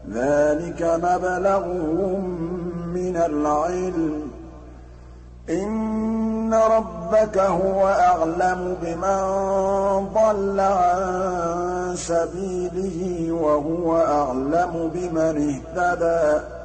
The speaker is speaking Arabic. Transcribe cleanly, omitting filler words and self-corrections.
ذَٰلِكَ مَبْلَغُهُم مِّنَ الْعِلْمِ ۚ إِنَّ رَبَّكَ هُوَ أَعْلَمُ بِمَن ضَلَّ عَن سَبِيلِهِ وَهُوَ أَعْلَمُ بِمَنِ اهْتَدَىٰ